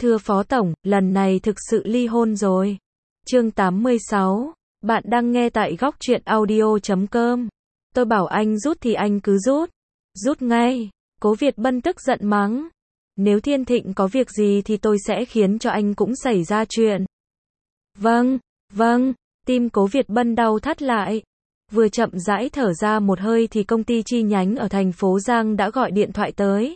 Thưa Phó Tổng, lần này thực sự ly hôn rồi. Chương 86. Bạn đang nghe tại góc truyện audio.com. Tôi bảo anh rút thì anh cứ rút. Rút ngay. Cố Việt Bân tức giận mắng. Nếu Thiên Thịnh có việc gì thì tôi sẽ khiến cho anh cũng xảy ra chuyện. Vâng. Tim Cố Việt Bân đau thắt lại. Vừa chậm rãi thở ra một hơi thì công ty chi nhánh ở thành phố Giang đã gọi điện thoại tới.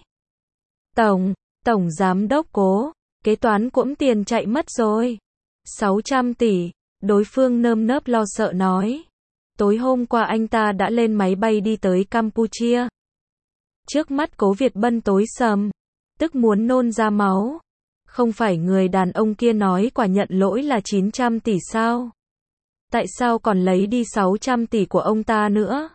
Tổng giám đốc Cố, kế toán cuỗm tiền chạy mất rồi. 600 tỷ, đối phương nơm nớp lo sợ nói. Tối hôm qua anh ta đã lên máy bay đi tới Campuchia. Trước mắt Cố Việt Bân tối sầm, tức muốn nôn ra máu. Không phải người đàn ông kia nói quả nhận lỗi là 900 tỷ sao? Tại sao còn lấy đi 600 tỷ của ông ta nữa?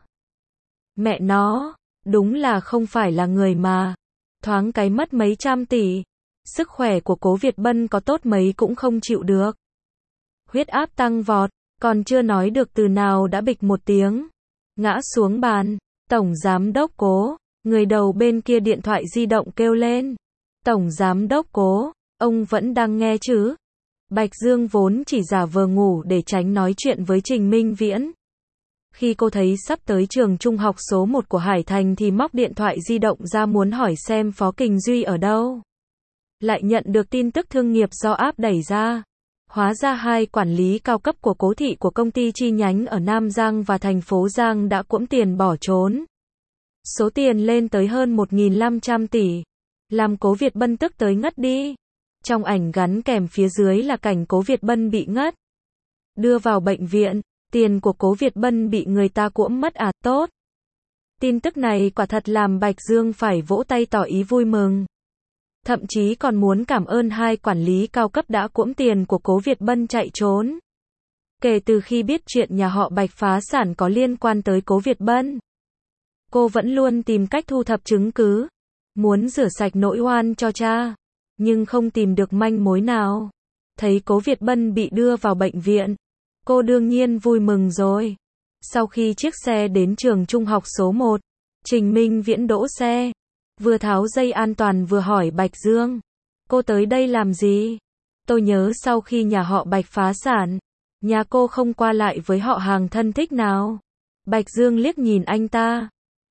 Mẹ nó, đúng là không phải là người mà. Thoáng cái mất mấy trăm tỷ. Sức khỏe của Cố Việt Bân có tốt mấy cũng không chịu được. Huyết áp tăng vọt, còn chưa nói được từ nào đã bịch một tiếng. Ngã xuống bàn. Tổng giám đốc Cố, người đầu bên kia điện thoại di động kêu lên. Tổng giám đốc Cố, ông vẫn đang nghe chứ? Bạch Dương vốn chỉ giả vờ ngủ để tránh nói chuyện với Trình Minh Viễn. Khi cô thấy sắp tới trường trung học số 1 của Hải Thành thì móc điện thoại di động ra muốn hỏi xem Phó Kình Duy ở đâu. Lại nhận được tin tức thương nghiệp do áp đẩy ra. Hóa ra hai quản lý cao cấp của Cố thị của công ty chi nhánh ở Nam Giang và thành phố Giang đã cuỗm tiền bỏ trốn. Số tiền lên tới hơn 1.500 tỷ. Làm Cố Việt Bân tức tới ngất đi. Trong ảnh gắn kèm phía dưới là cảnh Cố Việt Bân bị ngất. Đưa vào bệnh viện, tiền của Cố Việt Bân bị người ta cuỗm mất à, tốt. Tin tức này quả thật làm Bạch Dương phải vỗ tay tỏ ý vui mừng. Thậm chí còn muốn cảm ơn hai quản lý cao cấp đã cuỗm tiền của Cố Việt Bân chạy trốn. Kể từ khi biết chuyện nhà họ Bạch phá sản có liên quan tới Cố Việt Bân, cô vẫn luôn tìm cách thu thập chứng cứ, muốn rửa sạch nỗi oan cho cha, nhưng không tìm được manh mối nào. Thấy Cố Việt Bân bị đưa vào bệnh viện, cô đương nhiên vui mừng rồi. Sau khi chiếc xe đến trường trung học số 1, Trình Minh Viễn đỗ xe, vừa tháo dây an toàn vừa hỏi Bạch Dương. Cô tới đây làm gì? Tôi nhớ sau khi nhà họ Bạch phá sản, nhà cô không qua lại với họ hàng thân thích nào. Bạch Dương liếc nhìn anh ta.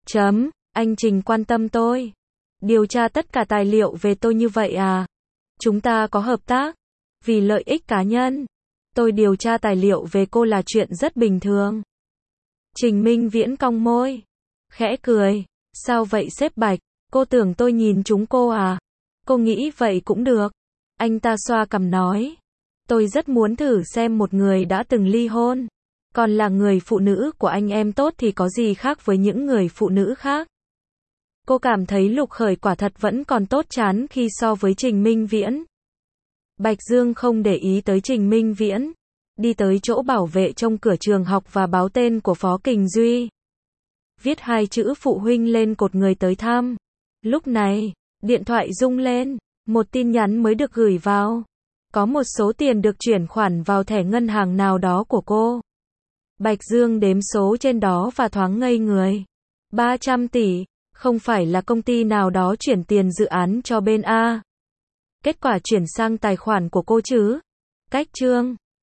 Anh Trình quan tâm tôi. Điều tra tất cả tài liệu về tôi như vậy à? Chúng ta có hợp tác. Vì lợi ích cá nhân, tôi điều tra tài liệu về cô là chuyện rất bình thường. Trình Minh Viễn cong môi, khẽ cười. Sao vậy sếp Bạch? Cô tưởng tôi nhìn trúng cô à? Cô nghĩ vậy cũng được. Anh ta xoa cằm nói. Tôi rất muốn thử xem một người đã từng ly hôn, còn là người phụ nữ của anh em tốt thì có gì khác với những người phụ nữ khác. Cô cảm thấy Lục Khởi quả thật vẫn còn tốt chán khi so với Trình Minh Viễn. Bạch Dương không để ý tới Trình Minh Viễn, đi tới chỗ bảo vệ trong cửa trường học và báo tên của Phó Kình Duy. Viết hai chữ phụ huynh lên cột người tới thăm. Lúc này, điện thoại rung lên, một tin nhắn mới được gửi vào. Có một số tiền được chuyển khoản vào thẻ ngân hàng nào đó của cô. Bạch Dương đếm số trên đó và thoáng ngây người. 300 tỷ, không phải là công ty nào đó chuyển tiền dự án cho bên A. Kết quả chuyển sang tài khoản của cô chứ? Cách chương